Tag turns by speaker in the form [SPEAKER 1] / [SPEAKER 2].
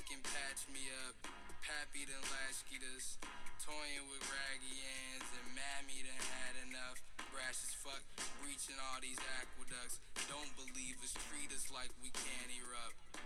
[SPEAKER 1] can patch me up. Pappy done latchkeyed us. Toying with raggy ends and Mammy done had enough. Brash as fuck, breaching all these aqueducts. Don't believe us, treat us like we can't erupt.